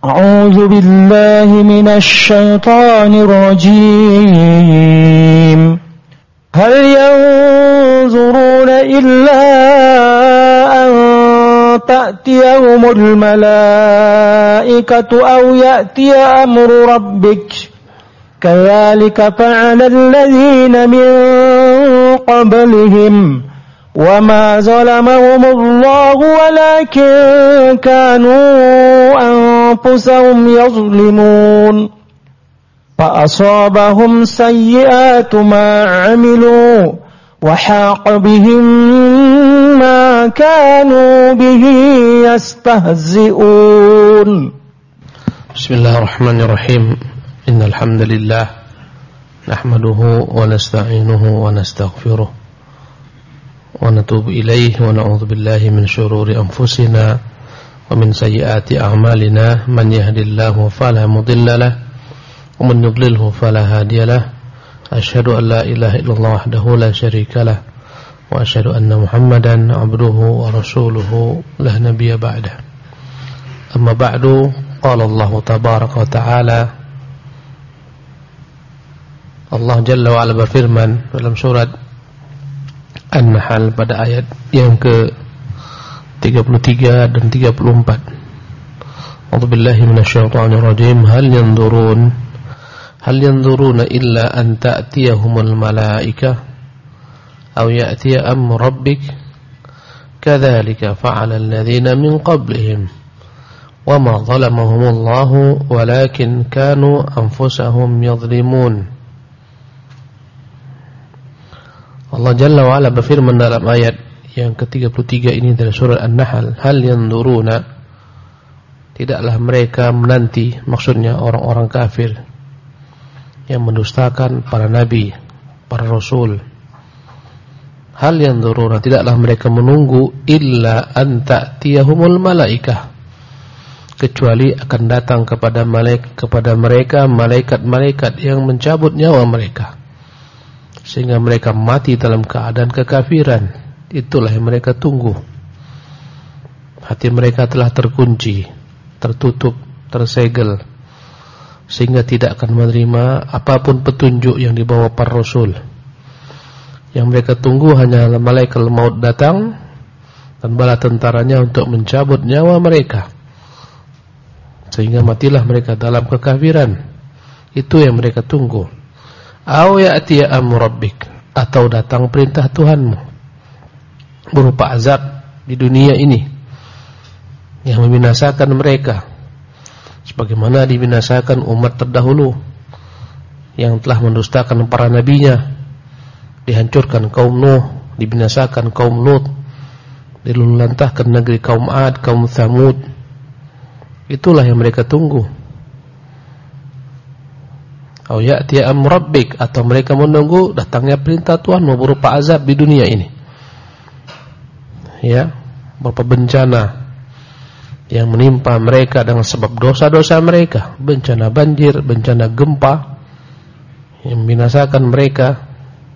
أعوذ بالله من الشيطان الرجيم هل ينظرون إلا أن تأتيهم الملائكة أو يأتي أمر ربك كذلك فعل الذين من قبلهم وما ظلمهم الله ولكن كانوا أنفسهم يظلمون فأصابهم سيئات ما عملوا وحاق بهم ما كانوا به يستهزئون بسم الله الرحمن الرحيم إن الحمد لله نحمده ونستعينه ونستغفره ونتوب إليه ونعوذ بالله من شرور أنفسنا ومن سيئات أعمالنا من يهد الله فلا مضل له ومن يضلله فلا هادي له أشهد أن لا إله إلا الله وحده لا شريك له وأشهد أن محمدا عبده ورسوله لا نبي بعده أما بعد قال الله تبارك وتعالى Allah Jalla wa Ala berfirman dalam surat An-Nahl pada ayat yang ke-33 dan 34. A'udzubillahi minasyaitonir rajim. Hal yanzuruna illa an ta'tiyahumul malaikah aw ya'tiya amru rabbik kadzalika fa'ala alladhina min qablihim wama zalamahumullahu walakin kanu anfusahum yadhlimun. Allah Jalla wa Ala berfirman dalam ayat yang ke-33 ini dari surah An-Nahl, hal yanzuruna, tidaklah mereka menanti, maksudnya orang-orang kafir yang mendustakan para nabi, para rasul. Hal yanzuruna, tidaklah mereka menunggu illa an ta'tiyahumul malaikah, kecuali akan datang kepada mereka malaikat-malaikat yang mencabut nyawa mereka sehingga mereka mati dalam keadaan kekafiran. Itulah yang mereka tunggu. Hati mereka telah terkunci, tertutup, tersegel, sehingga tidak akan menerima apapun petunjuk yang dibawa para rasul. Yang mereka tunggu hanyalah malaikat maut datang dan bala tentaranya untuk mencabut nyawa mereka, sehingga matilah mereka dalam kekafiran. Itu yang mereka tunggu. Aw ya'tiya amru rabbik, atau datang perintah Tuhanmu berupa azab di dunia ini yang membinasakan mereka sebagaimana dibinasakan umat terdahulu yang telah mendustakan para nabinya. Dihancurkan kaum Nuh, dibinasakan kaum Lut, diluluhlantahkan negeri kaum Ad, kaum Tsamud. Itulah yang mereka tunggu. Au ya'ti amru rabbik, atau mereka menunggu datangnya perintah Tuhanmu berupa azab di dunia ini. Ya, berupa bencana yang menimpa mereka dengan sebab dosa-dosa mereka, bencana banjir, bencana gempa yang membinasakan mereka.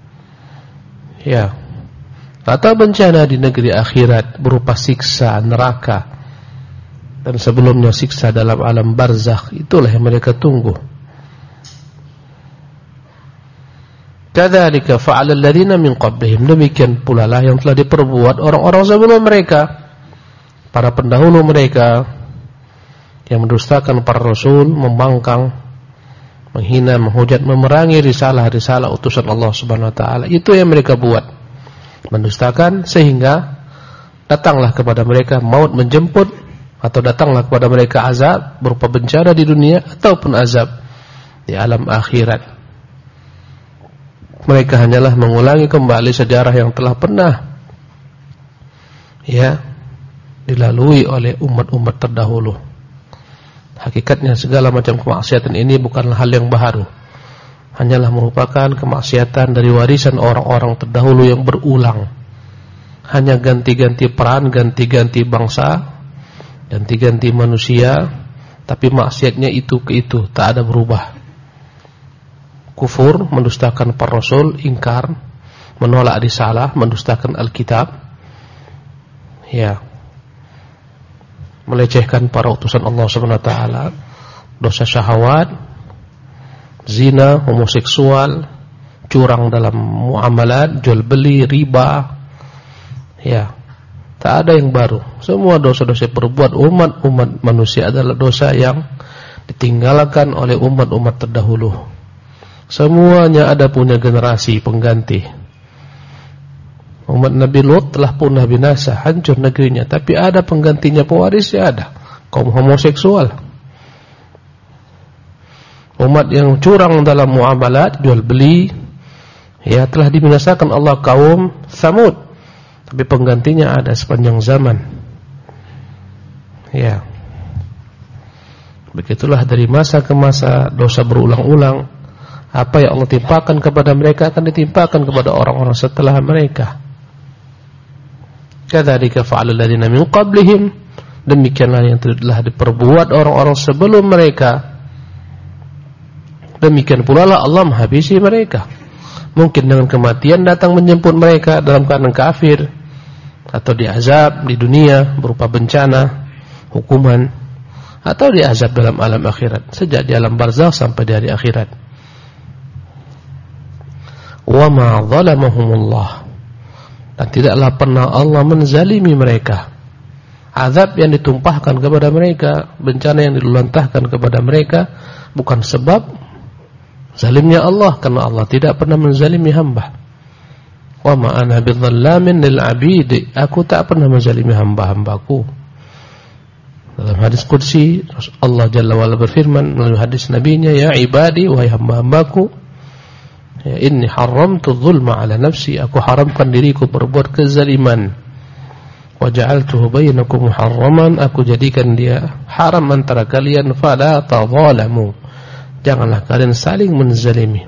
Ya, atau bencana di negeri akhirat berupa siksa neraka dan sebelumnya siksa dalam alam barzakh. Itulah yang mereka tunggu. Kadzalika fa'ala alladziina min qablihim, demikian pula lah yang telah diperbuat orang-orang sebelum mereka, para pendahulu mereka yang mendustakan para rasul, membangkang, menghina, menghujat, memerangi risalah-risalah utusan Allah Subhanahu wa taala. Itu yang mereka buat, mendustakan, sehingga datanglah kepada mereka maut menjemput, atau datanglah kepada mereka azab berupa bencana di dunia ataupun azab di alam akhirat. Mereka hanyalah mengulangi kembali sejarah yang telah pernah dilalui oleh umat-umat terdahulu. Hakikatnya segala macam kemaksiatan ini bukanlah hal yang baru, hanyalah merupakan kemaksiatan dari warisan orang-orang terdahulu yang berulang. Hanya ganti-ganti peran, ganti-ganti bangsa, ganti-ganti manusia, tapi maksiatnya itu ke itu, tak ada berubah. Kufur, mendustakan para rasul, ingkar, menolak risalah, mendustakan Alkitab. Ya. melecehkan para utusan Allah Subhanahu wa taala, dosa syahwat, zina, homoseksual, curang dalam muamalat, jual beli, riba. Ya, tak ada yang baru. Semua dosa-dosa perbuat umat manusia adalah dosa yang ditinggalkan oleh umat-umat terdahulu. Semuanya ada punya generasi pengganti. Umat Nabi Lut telah punah binasa, hancur negerinya, tapi ada penggantinya, pewarisnya ada, kaum homoseksual. Umat yang curang dalam muamalat, jual beli, ya telah dibinasakan Allah kaum Tsamud, tapi penggantinya ada sepanjang zaman. Ya, begitulah dari masa ke masa dosa berulang-ulang. Apa yang Allah timpakan kepada mereka akan ditimpakan kepada orang-orang setelah mereka. Kadzalika fa'alal ladzina min qablihim, demikianlah yang telah diperbuat orang-orang sebelum mereka. Demikian pula lah Allah menghabisi mereka. Mungkin dengan kematian datang menjemput mereka dalam keadaan kafir, atau diazab di dunia berupa bencana, hukuman, atau diazab dalam alam akhirat, sejak di alam barzakh sampai di hari akhirat. Wa ma zalamahumullah, dan tidaklah pernah Allah menzalimi mereka. Azab yang ditumpahkan kepada mereka, bencana yang dilantahkan kepada mereka bukan sebab zalimnya Allah, karena Allah tidak pernah menzalimi hamba. Wa ma ana bidzallamin lil 'abid, aku tak pernah menzalimi hamba-hambaku. Dalam hadis qudsi Allah Jalla wa Ala berfirman melalui hadis nabinya, ya ibadi, wahai hamba-hambaku, ya, inni haramtu dzulma ala nafsi, aku haramkan diriku berbuat kezaliman. Wa ja'altuhu bainakum muharraman, aku jadikan dia haram antara kalian, fala tadzalamu, janganlah kalian saling menzalimi.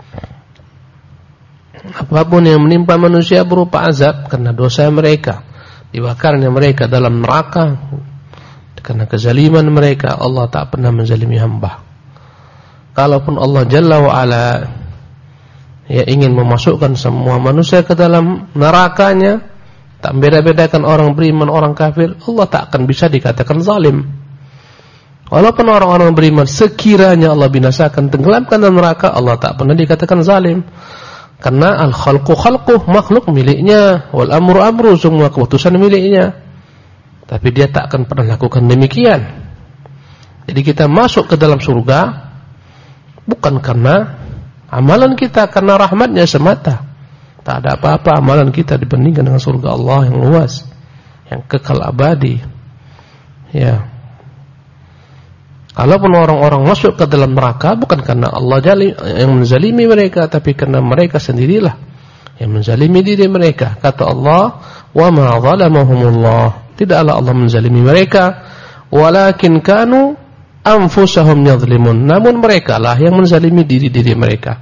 Apapun yang menimpa manusia berupa azab karena dosa mereka, dibakarnya mereka dalam neraka karena kezaliman mereka, Allah tak pernah menzalimi hamba. Kalaupun Allah Jalla wa Ala ya ingin memasukkan semua manusia ke dalam nerakanya, tak beda-bedakan orang beriman, orang kafir, Allah tak akan bisa dikatakan zalim. Walaupun orang-orang beriman sekiranya Allah binasakan, tenggelamkan dalam neraka, Allah tak pernah dikatakan zalim. Karena al-khalqu khalquh, makhluk miliknya, wal amru amru, semua keputusan miliknya. Tapi dia tak akan pernah lakukan demikian. Jadi kita masuk ke dalam surga bukan karena amalan kita, karena rahmatnya semata. Tak ada apa-apa amalan kita dibandingkan dengan surga Allah yang luas, yang kekal abadi. Ya. Kalaupun orang-orang masuk ke dalam neraka bukan karena Allah yang menzalimi mereka, tapi karena mereka sendirilah yang menzalimi diri mereka. Kata Allah, wa ma zalamahumullah, tidaklah Allah menzalimi mereka, walakin kanu anfusahum yadhlimun, namun mereka lah yang menzalimi diri-diri mereka.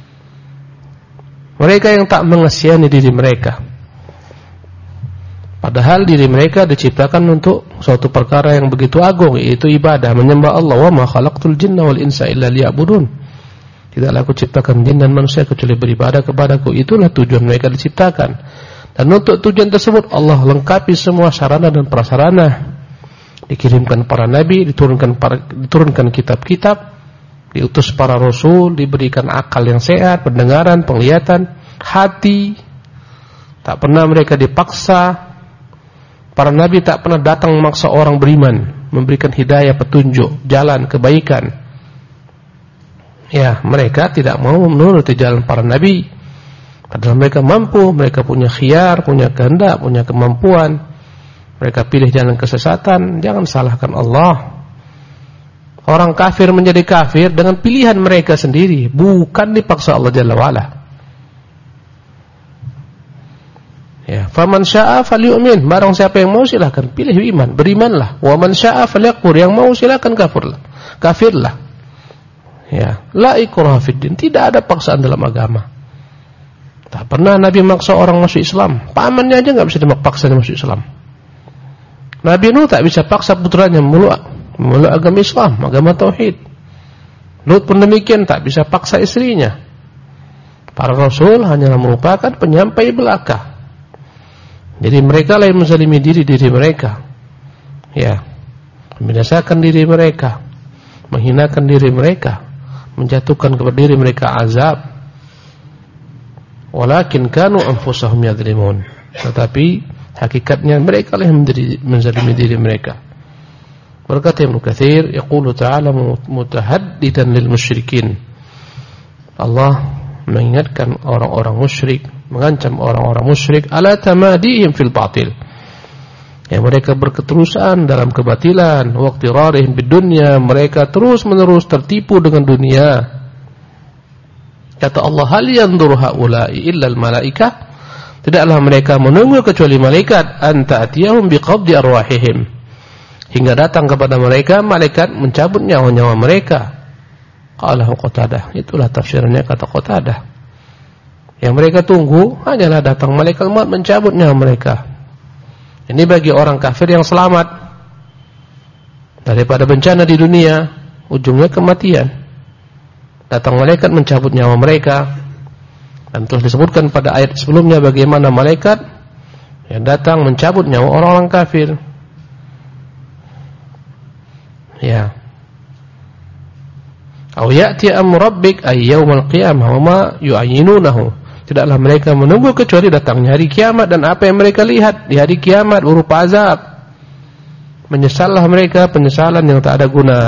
Mereka yang tak mengasihani diri mereka, padahal diri mereka diciptakan untuk suatu perkara yang begitu agung, yaitu ibadah, menyembah Allah. Wa ma khalaqtul jinna wal insa illa liya'budun, tidaklah aku ciptakan jin dan manusia kecuali beribadah kepadaku. Itulah tujuan mereka diciptakan, dan untuk tujuan tersebut Allah lengkapi semua sarana dan prasarana. Dikirimkan para nabi, diturunkan kitab-kitab, diutus para rasul, diberikan akal yang sehat, pendengaran, penglihatan, hati. Tak pernah mereka dipaksa. Para nabi tak pernah datang memaksa orang beriman, memberikan hidayah, petunjuk, jalan kebaikan. Ya, mereka tidak mau menuruti jalan para nabi, padahal mereka mampu, mereka punya khiyar, punya kehendak, punya kemampuan. Mereka pilih jalan kesesatan. Jangan salahkan Allah. Orang kafir menjadi kafir dengan pilihan mereka sendiri, bukan dipaksa Allah Jalla wa'ala. Ya, faman syaa falyu'min, barang siapa yang mau silakan pilih iman, berimanlah. Wa man syaa falyakfur, yang mau silakan kafirlah. Ya, la ikraha fid din, tidak ada paksaan dalam agama. Tak pernah Nabi maksa orang masuk Islam. Pamannya aja enggak bisa dipaksa masuk Islam. Nabi Nuh tak bisa paksa putranya memeluk agama Islam, agama tauhid. Lut pun demikian, tak bisa paksa istrinya. Para rasul hanyalah merupakan penyampai belaka. Jadi mereka lah yang menzalimi diri mereka. Ya. membinasakan diri mereka, menghinakan diri mereka, menjatuhkan kepada diri mereka azab. Walakin kanu anfusahum yadzlimun. Tetapi hakikatnya mereka lah yang menzalimi diri mereka. Berkata Ibnu Katsir, yaqulu ta'ala mutahaddidan lil musyrikin. Allah mengingatkan orang-orang musyrik, mengancam orang-orang musyrik ala tamadihim fil batil. Yang mereka berketerusan dalam kebatilan, waqtirarihim bidunya, mereka terus-menerus tertipu dengan dunia. Kata Allah, hal yanzuru haula'i illa al malaikah? Tidaklah mereka menunggu kecuali malaikat, anta atiyahum biqabdi arwahihim. Hingga datang kepada mereka malaikat mencabut nyawa-nyawa mereka. Qala Qatadah, itulah tafsirnya kata Qatadah. Yang mereka tunggu hanyalah datang malaikat maut mencabut nyawa mereka. Ini bagi orang kafir yang selamat daripada bencana di dunia, ujungnya kematian. Datang malaikat mencabut nyawa mereka. Dan telah disebutkan pada ayat sebelumnya bagaimana malaikat yang datang mencabut nyawa orang-orang kafir. Ya. Aw ya'ti amru rabbik ay yaumil qiyamah wa ma yu'ayyinunahu. Tidaklah mereka menunggu kecuali datangnya hari kiamat, dan apa yang mereka lihat di hari kiamat berupa azab. Menyesallah mereka penyesalan yang tak ada guna.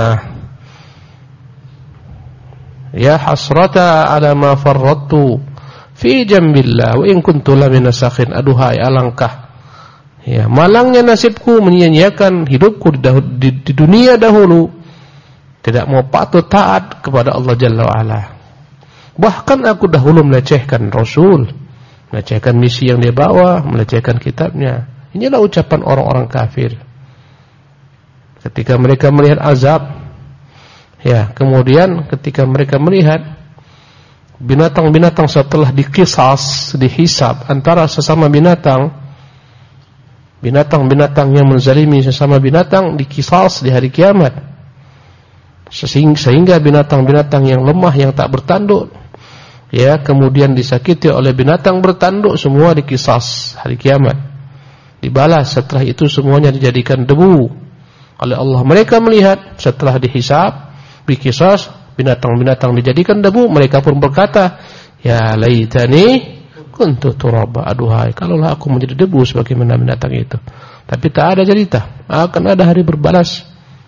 Ya hasrata ala ma farrattu fi jambillah wa in kuntu laminas sakhin. Aduhai alangkah, ya malangnya nasibku menyia-nyiakan hidupku di dunia dahulu, tidak mau patuh taat kepada Allah Jalla wa'ala. Bahkan aku dahulu melecehkan Rasul, melecehkan misi yang dia bawa, melecehkan kitabnya. Inilah ucapan orang-orang kafir ketika mereka melihat azab. Ya, kemudian ketika mereka melihat binatang-binatang setelah dikisas, dihisab antara sesama binatang, binatang-binatang yang menzalimi sesama binatang dikisas di hari kiamat, sehingga binatang-binatang yang lemah yang tak bertanduk, ya, kemudian disakiti oleh binatang bertanduk, semua dikisas hari kiamat, dibalas. Setelah itu semuanya dijadikan debu oleh Allah. Mereka melihat setelah dihisab, dikisas, binatang-binatang dijadikan debu, mereka pun berkata, ya laitani kuntu turaba. Aduhai, kalaulah aku menjadi debu sebagaimana binatang itu. Tapi tak ada cerita akan ada hari berbalas.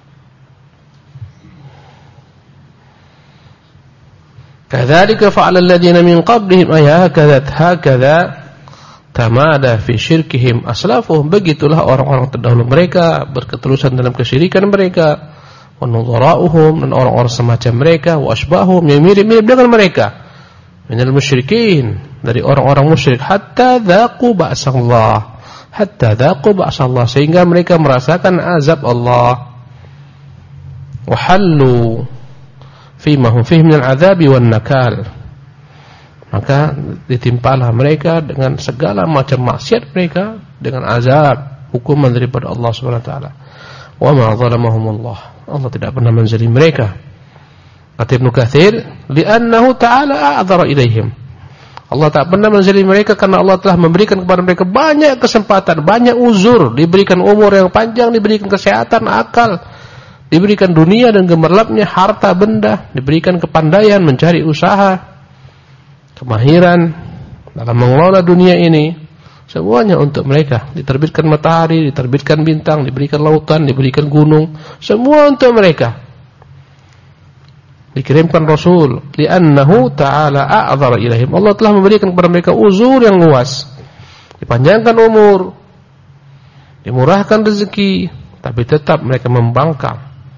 Kadzalika fa'ala alladziina min qablihim ay hakadza tamada fi syirkihim aslafuhum. Begitulah orang-orang terdahulu mereka berketerusan dalam kesyirikan mereka. Wa nudhara'uhum, dan orang-orang semacam mereka, wa asbahum, yang mirip-mirip dengan mereka, minal musyrikin, dari orang-orang musyrik, hatta dzaqu ba'sallah, sehingga mereka merasakan azab Allah. Wa hallu fima hum fihi minal adzabi wan nakal, maka ditimpalah mereka dengan segala macam maksiat mereka dengan azab, hukuman daripada Allah Subhanahu wa taala. Wa ma zalamahumullah, Allah tidak pernah menzalimi mereka. Kata Ibnu Katsir, li'annahu ta'ala a'dzara ilaihim. Allah tak pernah menzalimi mereka karena Allah telah memberikan kepada mereka banyak kesempatan, banyak uzur, diberikan umur yang panjang, diberikan kesehatan, akal, diberikan dunia dan gemerlapnya harta benda, diberikan kepandaian mencari usaha, kemahiran dalam mengelola dunia ini. Semuanya untuk mereka. Diterbitkan matahari, diterbitkan bintang, diberikan lautan, diberikan gunung, semua untuk mereka. Dikirimkan Rasul, li'annahu ta'ala a'dzara ilaihim. Allah telah memberikan kepada mereka uzur yang luas, dipanjangkan umur, dimurahkan rezeki, tapi tetap mereka membangkang.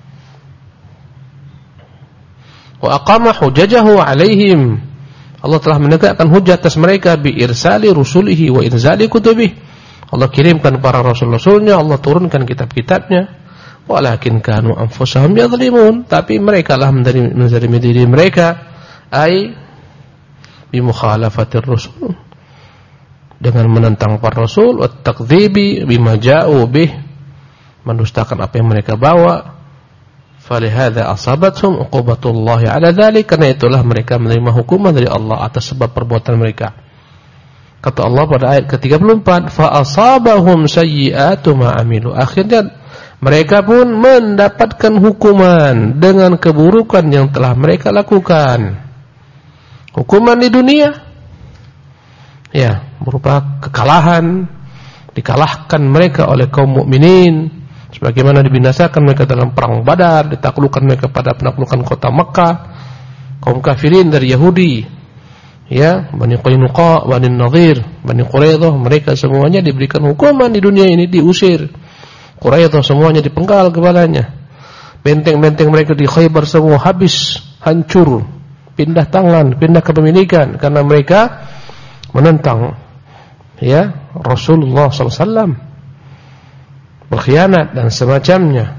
Wa aqama hujajahu alaihim, Allah telah menegakkan hujah atas mereka bi irsali rusulihi wa inzali kutubih. Allah kirimkan para rasul-rasulnya, Allah turunkan kitab-kitabnya. Walakin kanu anfusahum yadzlimun, tapi mereka lah menzalimi diri mereka, ai bi mukhalafatir rusul, dengan menentang para rasul, wa takdzibi bima ja'u bih, mendustakan apa yang mereka bawa. Falihada asabathum uqubatullahi ala dzalik, karena itulah mereka menerima hukuman dari Allah atas sebab perbuatan mereka. Kata Allah pada ayat ke-34, fa asabahum sayyi'atu ma amilu, akhirnya mereka pun mendapatkan hukuman dengan keburukan yang telah mereka lakukan. Hukuman di dunia, ya, berupa kekalahan, dikalahkan mereka oleh kaum mukminin, sebagaimana dibinasakan mereka dalam perang Badar, ditaklukkan mereka pada penaklukan kota Makkah, kaum kafirin dari Yahudi, ya, Bani Qainuqa, Bani Nadhir, Bani Quraidah, mereka semuanya diberikan hukuman di dunia ini, diusir. Quraidah semuanya dipenggal kepalanya. Benteng-benteng mereka di Khaybar semua habis, hancur, pindah tangan, pindah kepemilikan karena mereka menentang, ya, Rasulullah SAW, berkhianat dan semacamnya.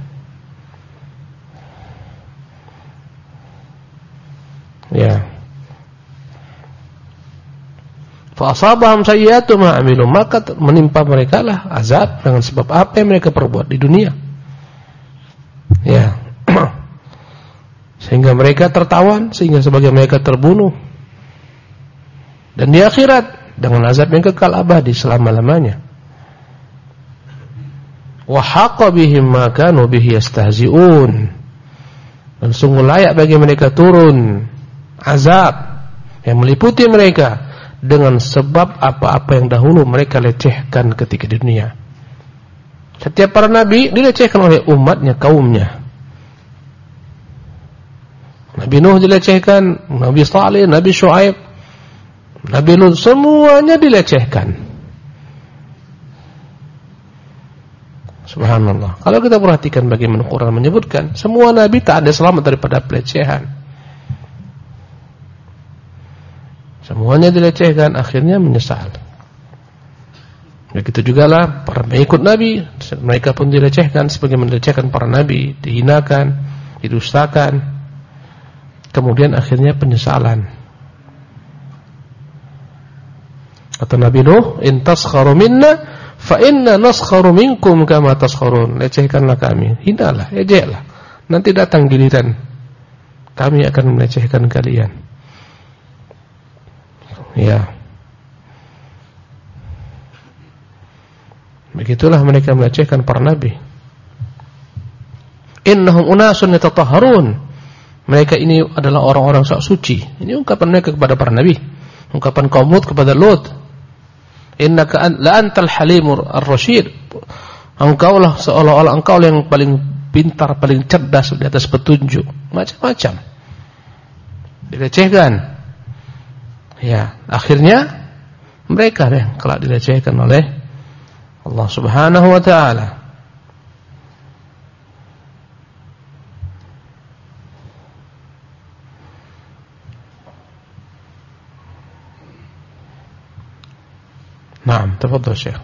Ya. Fa asabahum sayyi'atu ma 'amilu, maka menimpa mereka lah azab dengan sebab apa yang mereka perbuat di dunia. Ya. Sehingga mereka tertawan, sehingga sebagian mereka terbunuh. Dan di akhirat dengan azab yang kekal abadi selama-lamanya. Wa haqqa bihim ma kanu bihi yastahzi'un. Dan sungguh layak bagi mereka turun azab yang meliputi mereka dengan sebab apa-apa yang dahulu mereka lecehkan ketika di dunia. Setiap para nabi dilecehkan oleh umatnya, kaumnya. Nabi Nuh dilecehkan, Nabi Saleh, Nabi Syuaib, Nabi Lut, semuanya dilecehkan. Subhanallah. Kalau kita perhatikan bagaimana Quran menyebutkan, semua nabi tak ada selamat daripada pelecehan. Semuanya dilecehkan, akhirnya menyesal. Begitu juga lah para pengikut Nabi, mereka pun dilecehkan sebagaimana dilecehkan para nabi, dihinakan, didustakan. Kemudian akhirnya penyesalan. Kata Nabi Nuh, "In taskharu minna fa inna naskharu minkum kama taskharun." Lecehkanlah kami, hinalah, ejeklah. Nanti datang giliran kami akan melecehkan kalian. Ya. Begitulah mereka melecehkan para nabi. Innahum unasun yatatahharun. Mereka ini adalah orang-orang sok suci. Ini ungkapan mereka kepada para nabi. Ungkapan kaum Lut kepada Lut. Innaka la antal halimur ar-rasyid. Engkaulah seolah-olah engkau yang paling pintar, paling cerdas di atas petunjuk. Macam-macam. Dilecehkan. Ya, akhirnya mereka yang kelak dilecehkan oleh Allah Subhanahu wa taala. نعم تفضل شيخ.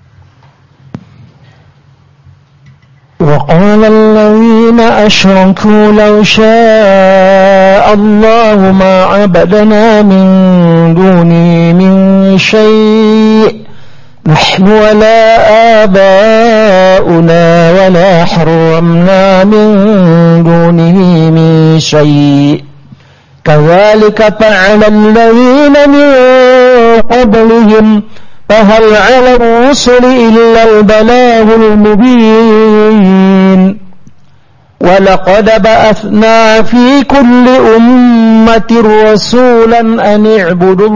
وقال الذين أشركوا لو شاء الله ما عبدنا من دونه من شيء نحن ولا آباؤنا ولا حرمنا من دونه من شيء كذلك فعل الذين من قبلهم فهل على الرسل إلا البلاغ المبين ولقد بأثنا في كل أمة رسولا أن اعبدوا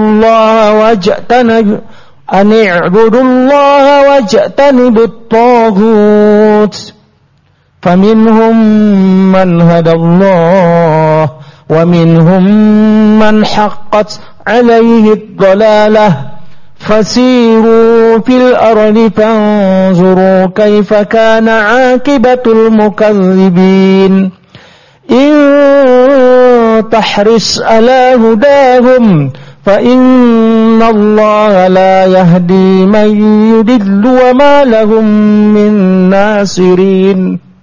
الله واجتنبوا الطاغوت فمنهم من هدى الله ومنهم من حقت عليه الضلالة فسيروا في الأرض فانظروا كيف كان عاقبة المكذبين إن تحرص على هداهم فإن الله لا يهدي من يضل وما لهم من ناصرين.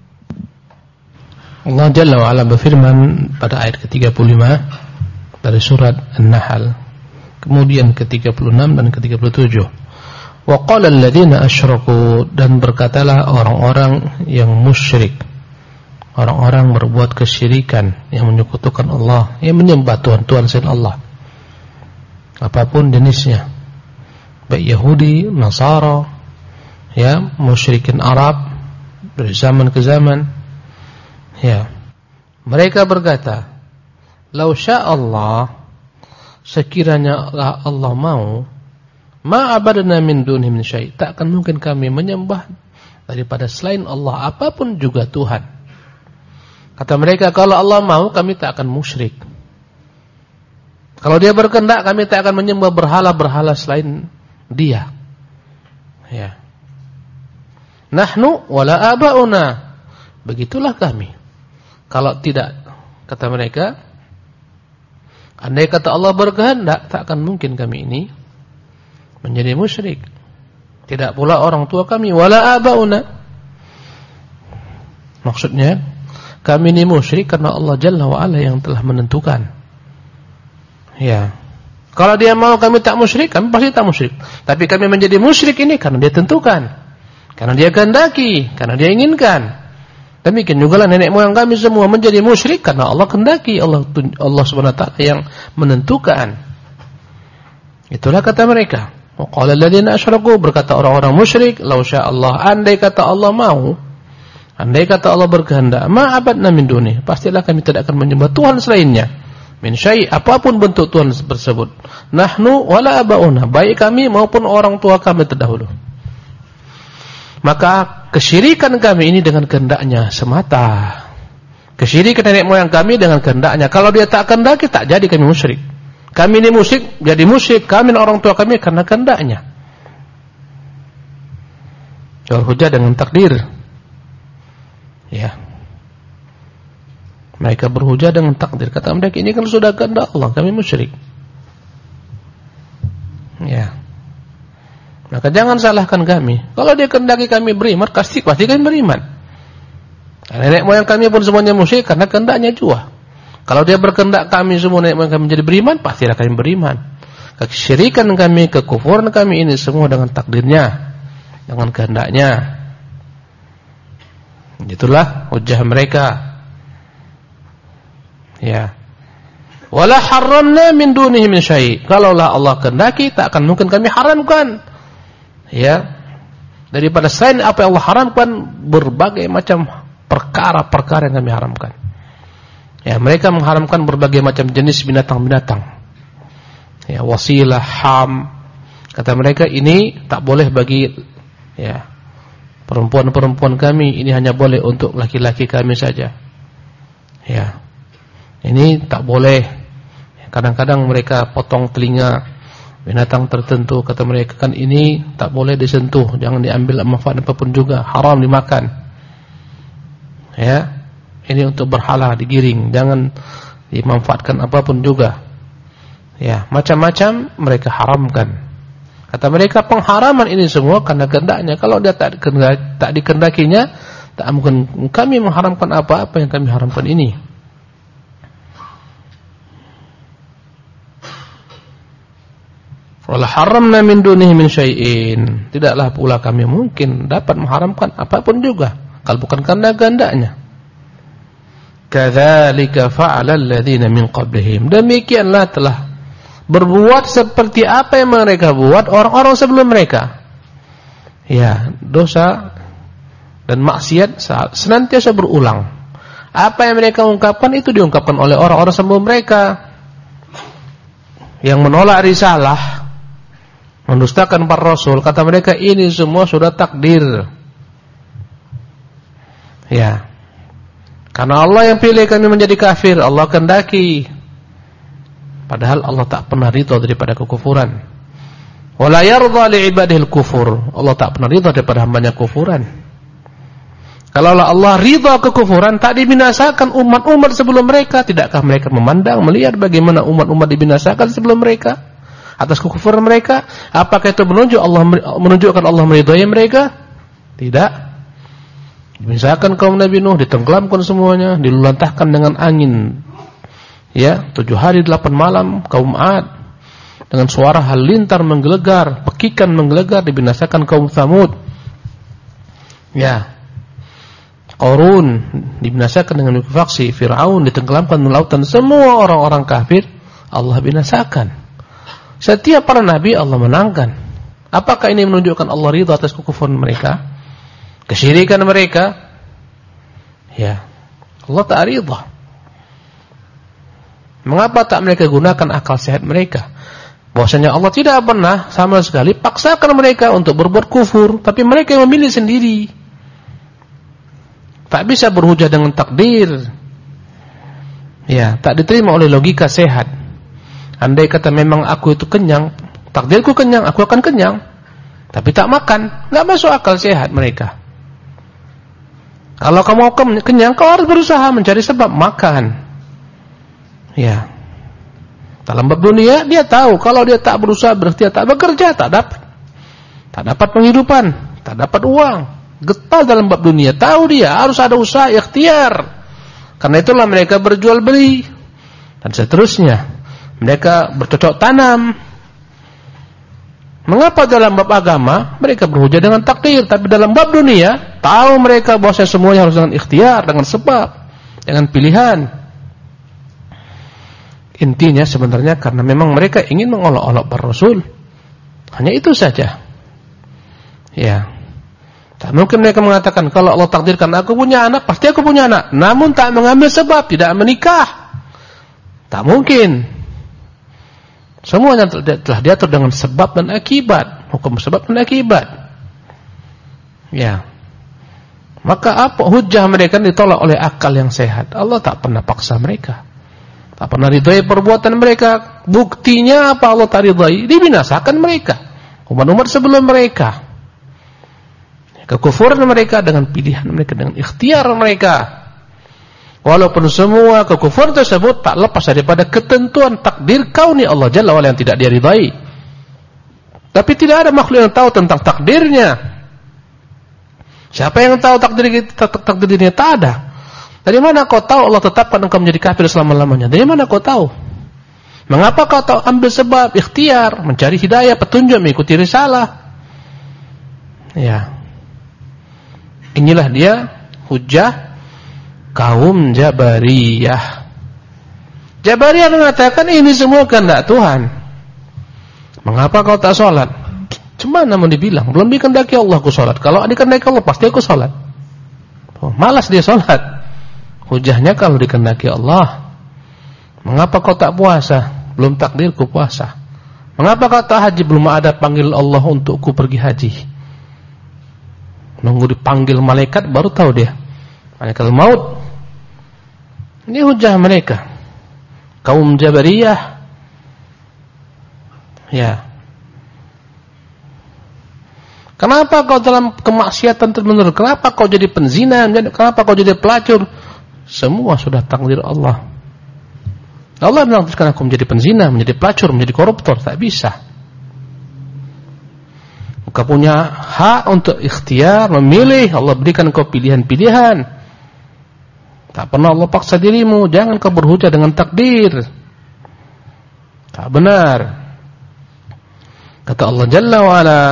Allah Jalla wa Ala berfirman pada ayat ke-35 dari surat An-Nahl, kemudian ke-36 dan ke-37. Wa qala alladziina asyraku, dan berkatalah orang-orang yang musyrik, orang-orang berbuat kesyirikan, yang menyekutukan Allah, yang menyembah Tuhan selain Allah, apapun jenisnya, baik Yahudi, Nasara, ya, musyrikin Arab, dari zaman ke zaman. Ya. Mereka berkata, "Lau sya'allah, sekiranya Allah mau, ma abadna min dunihi min syai'." Tak akan mungkin kami menyembah daripada selain Allah apapun juga Tuhan. Kata mereka, kalau Allah mau kami tak akan musyrik. Kalau Dia berkehendak kami tak akan menyembah berhala-berhala selain Dia. Ya. Nahnu wala aba'una. Begitulah kami. Kalau tidak, kata mereka, andai kata Allah berkehendak, tak akan mungkin kami ini menjadi musyrik. Tidak pula orang tua kami, wala aba'una. Maksudnya, kami ini musyrik karena Allah Jalla wa'ala yang telah menentukan. Ya. Kalau Dia mau kami tak musyrik, kami pasti tak musyrik. Tapi kami menjadi musyrik ini karena Dia tentukan. Karena Dia kehendaki, karena Dia inginkan. Demikian juga nenek moyang kami semua menjadi musyrik karena Allah kehendaki, Allah Subhanahu wa taala yang menentukan. Itulah kata mereka. Qala alladziina asyraku, berkata orang-orang musyrik, "Lau sya'allah, andai kata Allah mau, andai kata Allah berkehendak, ma abadna min duni, pastilah kami tidak akan menyembah Tuhan selainnya. Min syai', apapun bentuk Tuhan tersebut. Nahnu wala abauna, baik kami maupun orang tua kami terdahulu." Maka kesyirikan kami ini dengan kehendaknya semata. Kesyirikan nenek moyang kami dengan kehendaknya. Kalau Dia tak kehendaki, tak jadi kami musyrik. Kami ini musyrik, jadi musyrik kami dan orang tua kami karena kehendaknya. Berhujjah dengan takdir. Ya. Mereka berhujjah dengan takdir. Kata mereka, ini kan sudah kehendak Allah, kami musyrik. Ya. Maka jangan salahkan kami. Kalau Dia kehendaki kami beriman, pasti kami beriman. Nenek moyang kami pun semuanya musyrik karena kehendaknya juga. Kalau Dia berkehendak kami semua nenek moyang kami menjadi beriman, pastilah kami beriman. Kesyirikan kami, kekufuran kami ini semua dengan takdirnya, dengan kehendaknya. Itulah hujjah mereka. Ya. Wala harramna min dunihi min syai'. Kalaulah Allah kehendaki, tak akan mungkin kami haramkan. Ya, daripada selain apa yang Allah haramkan, berbagai macam perkara-perkara yang kami haramkan. Ya, mereka mengharamkan berbagai macam jenis binatang-binatang. Ya, wasilah, ham. Kata mereka ini tak boleh bagi ya perempuan-perempuan kami, ini hanya boleh untuk laki-laki kami saja. Ya. Ini tak boleh. Kadang-kadang mereka potong telinga binatang tertentu, kata mereka kan ini tak boleh disentuh, jangan diambil manfaat apapun juga, haram dimakan. Ya, ini untuk berhala digiring, jangan dimanfaatkan apapun juga. Ya, macam-macam mereka haramkan. Kata mereka pengharaman ini semua karena kehendaknya. Kalau Dia tak dikehendakinya, tak mungkin kami mengharamkan apa-apa yang kami haramkan ini. Wala haramna min dunihi min syai'in. Tidaklah pula kami mungkin dapat mengharamkan apapun juga kalau bukan karena kehendaknya. Kadzalika fa'ala alladziina min qablihim. Demikianlah telah berbuat seperti apa yang mereka buat orang-orang sebelum mereka. Ya, dosa dan maksiat senantiasa berulang. Apa yang mereka ungkapkan itu diungkapkan oleh orang-orang sebelum mereka yang menolak risalah, mendustakan para rasul. Kata mereka ini semua sudah takdir. Ya. Karena Allah yang pilih kami menjadi kafir, Allah kehendaki. Padahal Allah tak pernah ridha daripada kekufuran. Wala yardha li ibadihi al-kufur. Allah tak pernah ridha daripada hambanya kufuran. Kalau Allah ridha kekufuran, tak dibinasakan umat-umat sebelum mereka. Tidakkah mereka memandang, melihat bagaimana umat-umat dibinasakan sebelum mereka atas kekufuran mereka? Apakah itu menunjukkan Allah meridhai mereka? Tidak. Misalkan kaum Nabi Nuh ditenggelamkan semuanya, dilulantahkan dengan angin. Ya, 7 hari 8 malam kaum 'Ad dengan suara halilintar menggelegar, pekikan menggelegar, dibinasakan kaum Tsamud. Ya. Qarun dibinasakan dengan likuifaksi, Firaun ditenggelamkan di lautan, semua orang-orang kafir Allah binasakan. Setiap para nabi Allah menangkan. Apakah ini menunjukkan Allah ridha atas kekufuran mereka? kesyirikan mereka, ya Allah tak ridha. Mengapa tak mereka gunakan akal sehat mereka? Bahwasanya Allah tidak pernah sama sekali paksakan mereka untuk berbuat kufur, tapi mereka yang memilih sendiri. Tak bisa berhujah dengan takdir. Ya, tak diterima oleh logika sehat. Andai kata memang aku itu kenyang, takdirku kenyang, aku akan kenyang. Tapi tak makan, enggak masuk akal sehat mereka. Kalau kamu kenyang, kau harus berusaha mencari sebab makan. Ya. Dalam bab dunia dia tahu kalau dia tak berusaha, berarti tak bekerja, tak dapat penghidupan, tak dapat uang. Getah dalam bab dunia, tahu dia harus ada usaha ikhtiar. Karena itulah mereka berjual beli dan seterusnya. Mereka bercocok tanam. Mengapa dalam bab agama mereka berhujah dengan takdir, tapi dalam bab dunia tahu mereka bahwa semuanya harus dengan ikhtiar, dengan sebab, dengan pilihan. Intinya sebenarnya karena memang mereka ingin mengolok-olok para rasul. Hanya itu saja. Ya. Tak mungkin mereka mengatakan kalau Allah takdirkan aku punya anak, pasti aku punya anak. Namun tak mengambil sebab, tidak menikah. Tak mungkin. Semuanya telah diatur dengan sebab dan akibat, hukum sebab dan akibat. Ya. Maka apa hujah mereka ditolak oleh akal yang sehat? Allah tak pernah paksa mereka. Tak pernah ridai perbuatan mereka. Buktinya apa Allah tak ridai? Dibinasakan mereka. Umat-umat sebelum mereka. Kekufuran mereka dengan pilihan mereka, dengan ikhtiar mereka. Walaupun semua kekufuran tersebut tak lepas daripada ketentuan takdir kauni Allah Jalla wa'ala yang tidak dia ridai. Tapi tidak ada makhluk yang tahu tentang takdirnya. Siapa yang tahu takdirnya? Tak ada. Dari mana kau tahu Allah tetapkan engkau menjadi kafir selama-lamanya? Dari mana kau tahu? Mengapa kau tahu ambil sebab, ikhtiar, mencari hidayah, petunjuk, mengikuti risalah? Ya. Inilah dia hujah kaum Jabariyah. Jabariyah mengatakan ini semua kehendak Tuhan. Mengapa kau tak sholat? Cuma namun dibilang belum dikehendaki Allah aku sholat. Kalau dikehendaki Allah pasti aku sholat. Malas dia sholat. Hujahnya kalau dikehendaki Allah. Mengapa kau tak puasa? Belum takdirku puasa. Mengapa kau tak haji? Belum ada panggil Allah untukku pergi haji. Nunggu dipanggil malaikat baru tahu dia. Malaikat maut. Ini hujah mereka. Kaum Jabariyah. Ya. Kenapa kau dalam kemaksiatan terus-menerus? Kenapa kau jadi penzina? Kenapa kau jadi pelacur? Semua sudah takdir Allah. Allah menakdirkan aku menjadi penzina, menjadi pelacur, menjadi koruptor. Tak bisa. Kau punya hak untuk ikhtiar, memilih. Allah berikan kau pilihan-pilihan. Tak pernah Allah paksa dirimu. Jangan kau berhujah dengan takdir. Tak benar. Kata Allah Jalla wa'ala,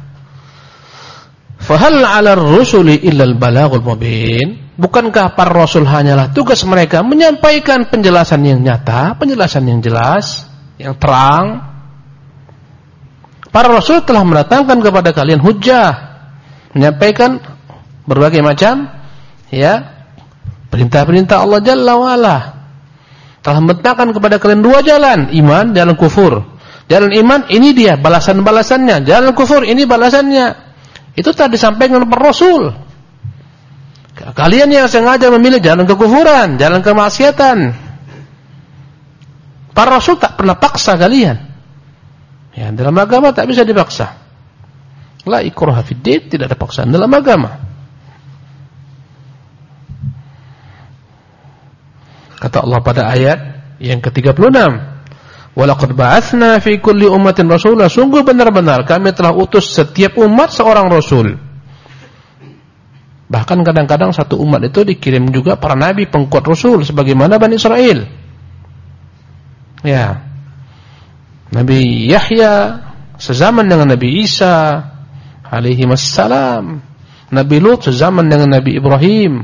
fahal 'ala ar-rusuli illa al-balaghul mubin. Bukankah para rasul hanyalah tugas mereka menyampaikan penjelasan yang nyata, penjelasan yang jelas, yang terang. Para rasul telah mendatangkan kepada kalian hujjah, menyampaikan berbagai macam ya perintah-perintah Allah Jalla wa'ala. Telah membentangkan kepada kalian dua jalan, iman, jalan kufur. Jalan iman ini dia balasan-balasannya, jalan kufur ini balasannya. Itu telah disampaikan oleh para rasul. Kalian yang sengaja memilih jalan kekufuran, jalan kemaksiatan, para rasul tak pernah paksa kalian. Ya, dalam agama tak bisa dipaksa. La ikraha fid din, tidak ada paksaan dalam agama. Kata Allah pada ayat yang ke-36, walaqad ba'atsna fi kulli ummatin rasulan, sungguh benar-benar kami telah utus setiap umat seorang rasul. Bahkan kadang-kadang satu umat itu dikirim juga para nabi pengkuat rasul sebagaimana Bani Israel. Ya. Nabi Yahya sezaman dengan Nabi Isa alaihi wassalam. Nabi Lut sezaman dengan Nabi Ibrahim.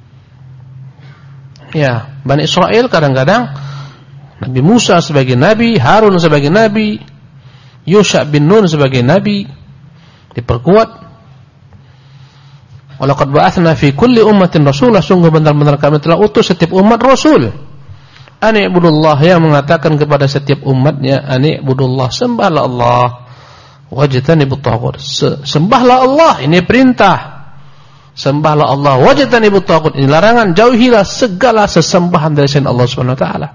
Ya, Bani Israel kadang-kadang Nabi Musa sebagai nabi, Harun sebagai nabi, Yusha bin Nun sebagai nabi, diperkuat. Walaqad ba'atsna fi kulli ummatin rasulah, sungguh benar-benar kami telah utus setiap umat rasul. Ani ibudullah, yang mengatakan kepada setiap umatnya, ani ibudullah, sembahlah Allah, wajtanibut taghut, sembahlah Allah, ini perintah. Sembahlah Allah, wajtanibut taghut, ini larangan, jauhilah segala sesembahan dari selain Allah Subhanahu wa taala.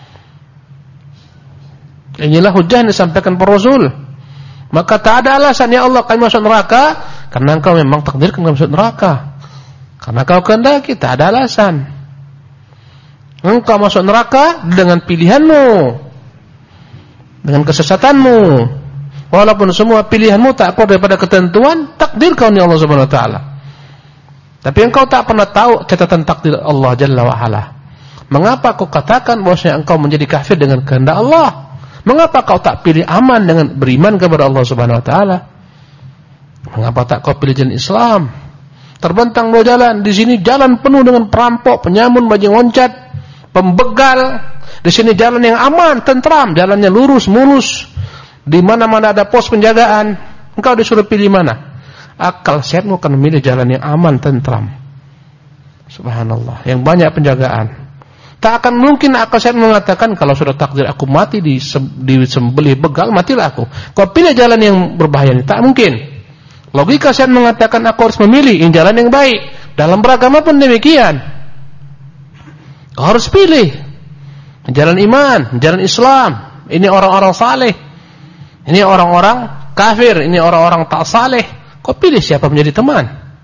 Inilah hujah yang disampaikan para rasul. Maka tak ada alasan, ya Allah kami masuk neraka, karena engkau memang takdirkan kami masuk neraka. Karena kau kehendaki, tak ada alasan. Engkau masuk neraka dengan pilihanmu, dengan kesesatanmu. Walaupun semua pilihanmu tak keluar daripada ketentuan takdir kau ni Allah Subhanahu wa taala. Tapi engkau tak pernah tahu catatan takdir Allah Jalla wa Ala. Mengapa kau katakan bahwasanya engkau menjadi kafir dengan kehendak Allah? Mengapa kau tak pilih aman dengan beriman kepada Allah Subhanahu wa taala? Mengapa tak kau pilih jalan Islam? Terbentang dua jalan, di sini jalan penuh dengan perampok, penyamun, bajing loncat, pembegal. Di sini jalan yang aman, tentram, jalannya lurus, mulus. Di mana-mana ada pos penjagaan. Engkau disuruh pilih mana? Akal sehatmu akan memilih jalan yang aman, tentram. Subhanallah, yang banyak penjagaan. Tak akan mungkin akal sehat mengatakan kalau sudah takdir aku mati disembelih begal, matilah aku. Kau pilih jalan yang berbahaya ini, tak mungkin. Logika sehat mengatakan aku harus memilih jalan yang baik. Dalam beragama pun demikian. Kau harus pilih jalan iman, jalan Islam. Ini orang-orang saleh, ini orang-orang kafir, ini orang-orang tak saleh. Kau pilih siapa menjadi teman.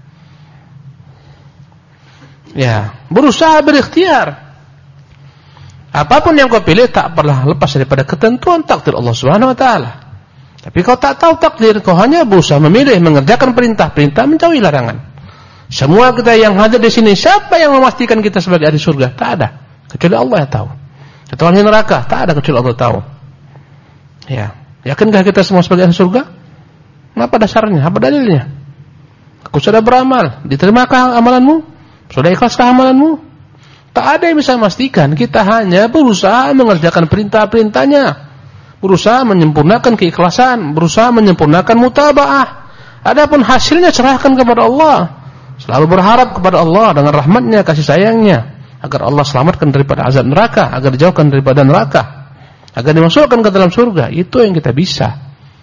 Ya, berusaha berikhtiar. Apapun yang kau pilih tak pernah lepas daripada ketentuan takdir Allah Subhanahu wa taala. Tapi kau tak tahu takdir, kau hanya berusaha memilih, mengerjakan perintah-perintah, menjauhi larangan. Semua kita yang hadir di sini, siapa yang memastikan kita sebagai ahli surga? Tak ada, kecuali Allah yang tahu. Atau ahli neraka, tak ada kecuali Allah tahu. Ya, yakinkah kita semua sebagai ahli surga? Apa dasarnya? Apa dalilnya? Aku sudah beramal, diterimakah amalanmu? Sudah ikhlaskah amalanmu? Tak ada yang bisa memastikan. Kita hanya berusaha mengerjakan perintah-perintahnya, berusaha menyempurnakan keikhlasan, berusaha menyempurnakan mutaba'ah. Adapun hasilnya serahkan kepada Allah. Selalu berharap kepada Allah dengan rahmatnya, kasih sayangnya, agar Allah selamatkan daripada azab neraka, agar dijauhkan daripada neraka, agar dimasukkan ke dalam surga. Itu yang kita bisa.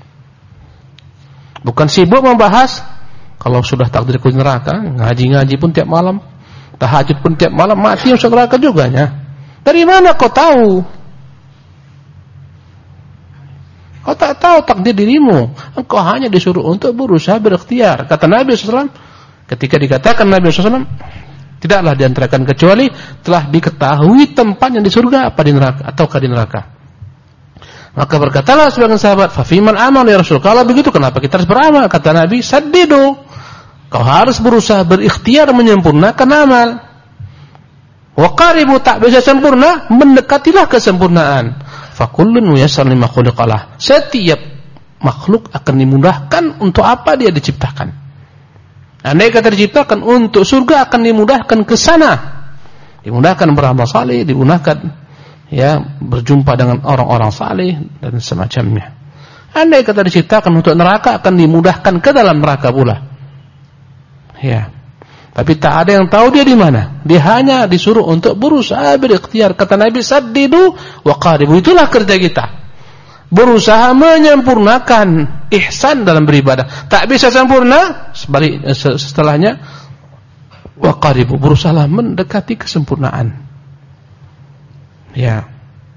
Bukan sibuk membahas kalau sudah takdirku neraka, ngaji-ngaji pun tiap malam, tahajud pun tiap malam, mati masuk neraka juga ya. Dari mana kau tahu? Kau tak tahu takdir dirimu. Engkau hanya disuruh untuk berusaha berikhtiar. Kata Nabi SAW, ketika dikatakan Nabi SAW, tidaklah diantarakan kecuali telah diketahui tempatnya di surga apa di neraka ataukah di neraka. Maka berkatalah sebagian sahabat, "Fafiman amal ya Rasul?" Kalau begitu kenapa kita harus beramal? Kata Nabi, "Saddidu." Kau harus berusaha berikhtiar menyempurnakan amal. Wa qaribu, tak bisa sempurna, mendekatilah kesempurnaan. Fakullun muyassar lima khuliqalah. Setiap makhluk akan dimudahkan untuk apa dia diciptakan. Andai kata diciptakan untuk surga, akan dimudahkan ke sana. Dimudahkan beramal saleh, dimudahkan ya berjumpa dengan orang-orang saleh dan semacamnya. Andai kata diciptakan untuk neraka, akan dimudahkan ke dalam neraka pula. Ya. Tapi tak ada yang tahu dia di mana. Dia hanya disuruh untuk berusaha berikhtiar. Kata Nabi, saddidu wa qaribu. Itulah kerja kita. Berusaha menyempurnakan ihsan dalam beribadah. Tak bisa sempurna, setelahnya wa qaribu. Berusahalah mendekati kesempurnaan. Ya.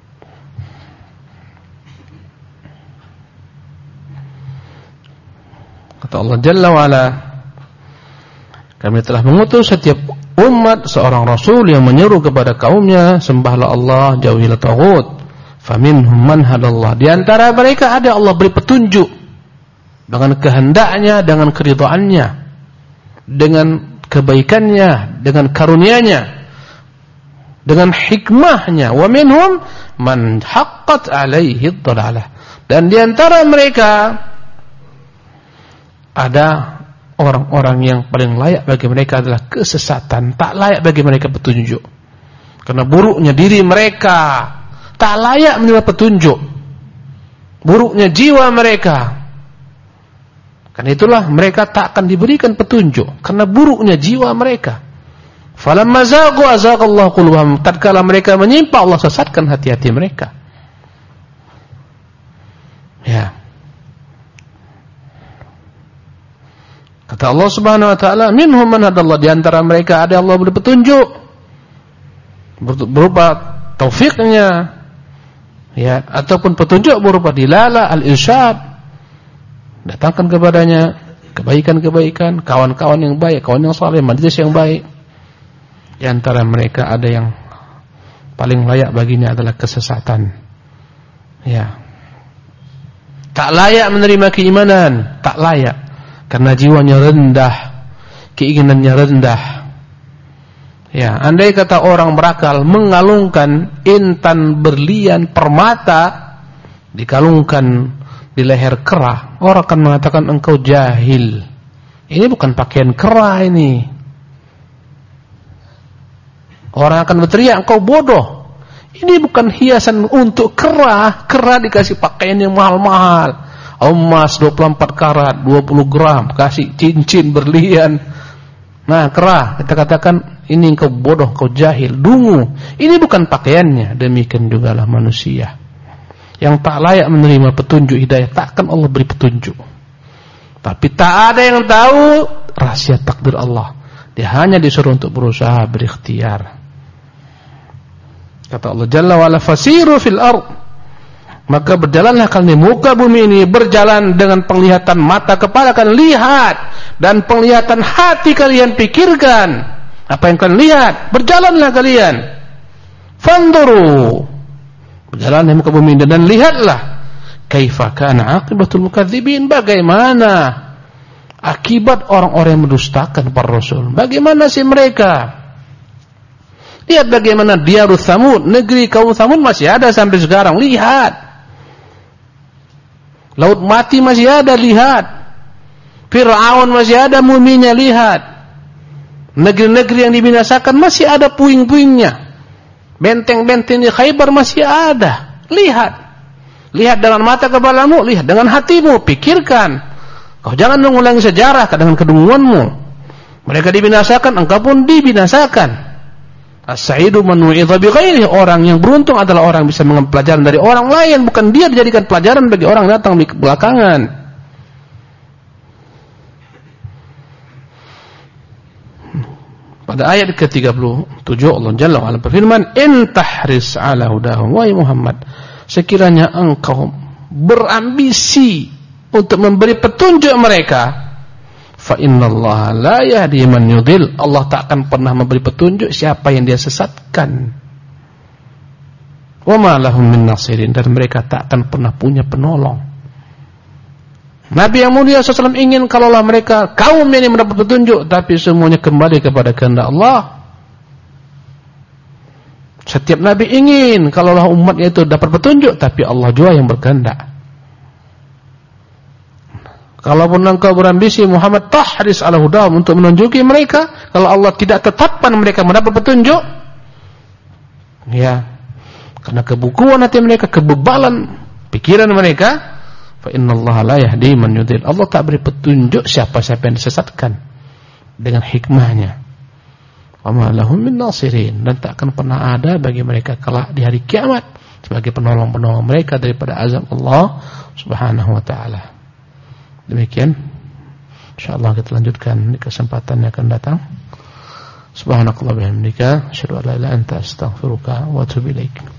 Kata Allah Jalla wa Ala, kami telah mengutus setiap umat seorang rasul yang menyeru kepada kaumnya, sembahlah Allah, jauhilah taghut. Faminhum man hadallah. Di antara mereka ada Allah beri petunjuk dengan kehendaknya, dengan keridhaannya, dengan kebaikannya, dengan karunia-Nya, dengan hikmahnya. Wa minhum man haqqat alaihi dhalalah. Dan di antara mereka ada orang-orang yang paling layak bagi mereka adalah kesesatan, tak layak bagi mereka petunjuk. Karena buruknya diri mereka, tak layak menerima petunjuk. Buruknya jiwa mereka, Karena itulah mereka tak akan diberikan petunjuk karena buruknya jiwa mereka. Falamma zaghu azaghallahu qulubahum. Tatkala mereka menyimpang, Allah sesatkan hati-hati mereka. Ya. Kata Allah Subhanahu wa taala, minhum man hadallah, di antara mereka ada Allah beri petunjuk berupa taufiknya, ya, ataupun petunjuk berupa dilala al-irsyad. Datangkan kepadanya kebaikan-kebaikan, kawan-kawan yang baik, kawan yang saleh, majelis yang baik. Di antara mereka ada yang paling layak baginya adalah kesesatan. Ya. Tak layak menerima keimanan, tak layak karena jiwanya rendah, keinginannya rendah. Ya, andai kata orang berakal mengalungkan intan berlian permata dikalungkan di leher kera, orang akan mengatakan engkau jahil. Ini bukan pakaian kera ini. Orang akan berteriak engkau bodoh. Ini bukan hiasan untuk kera. Kera dikasih pakaian yang mahal-mahal. Emas 24 karat, 20 gram, kasih cincin berlian. Nah, kera kita katakan ini engkau bodoh, engkau jahil, dungu. Ini bukan pakaiannya. Demikian jugalah manusia yang tak layak menerima petunjuk hidayah, takkan Allah beri petunjuk. Tapi tak ada yang tahu rahasia takdir Allah. Dia hanya disuruh untuk berusaha, berikhtiar. Kata Allah Jalla wa ala, fasiru fil ard, maka berjalanlah kalian di muka bumi ini, berjalan dengan penglihatan mata kepala kalian lihat, dan penglihatan hati kalian pikirkan. Apa yang kalian lihat, berjalanlah kalian. Fanduru, berjalan di muka bumi dan lihatlah kaifa kana aqibatul mukadzibin, bagaimana akibat orang-orang yang mendustakan para rasul. Bagaimana sih mereka? Lihat bagaimana Diyarus Tsamud, negeri kaum Tsamud masih ada sampai sekarang. Lihat. Laut Mati masih ada, lihat. Fir'aun masih ada muminya, lihat. Negeri-negeri yang dibinasakan masih ada puing-puingnya. Benteng-benteng di Khaybar masih ada. Lihat. Lihat dengan mata kepalamu, lihat dengan hatimu, pikirkan. Kau jangan mengulangi sejarah dengan kedunguanmu. Mereka dibinasakan, engkau pun dibinasakan. As-sa'idu man wu'idha bi ghairihi, orang yang beruntung adalah orang yang bisa mengambil pelajaran dari orang lain, bukan dia dijadikan pelajaran bagi orang yang datang di belakangan. Pada ayat ke-37 Allah Jalla wa ala berfirman, "In tahris 'ala hudahum", wahai Muhammad, sekiranya engkau berambisi untuk memberi petunjuk mereka, fa innallaha la yahdi man yudhil, Allah tak akan pernah memberi petunjuk siapa yang dia sesatkan. Wa ma lahum min nasirin, dan mereka tak akan pernah punya penolong. Nabi yang mulia SAW ingin kalaulah mereka kaum yang mendapat petunjuk, tapi semuanya kembali kepada kehendak Allah. Setiap Nabi ingin kalaulah umatnya itu dapat petunjuk, tapi Allah juga yang berkehendak. Kalaupun engkau berambisi Muhammad tahris ala hudahum, untuk menunjuki mereka, kalau Allah tidak tetapkan mereka mendapat petunjuk, ya, karena kebukuan hati mereka, kebebalan pikiran mereka, fa innallaha la yahdi man yudhil, Allah tak beri petunjuk siapa-siapa yang disesatkan dengan hikmahnya. Wa ma lahum min nasirin, dan tak akan pernah ada bagi mereka kelak di hari kiamat sebagai penolong-penolong mereka daripada azab Allah Subhanahu wa taala. Demikian, insyaallah kita lanjutkan di kesempatan yang akan datang. Subhanakallah bihamdika, asyhadu an la ilaha illa anta, astaghfiruka wa atubu ilaik.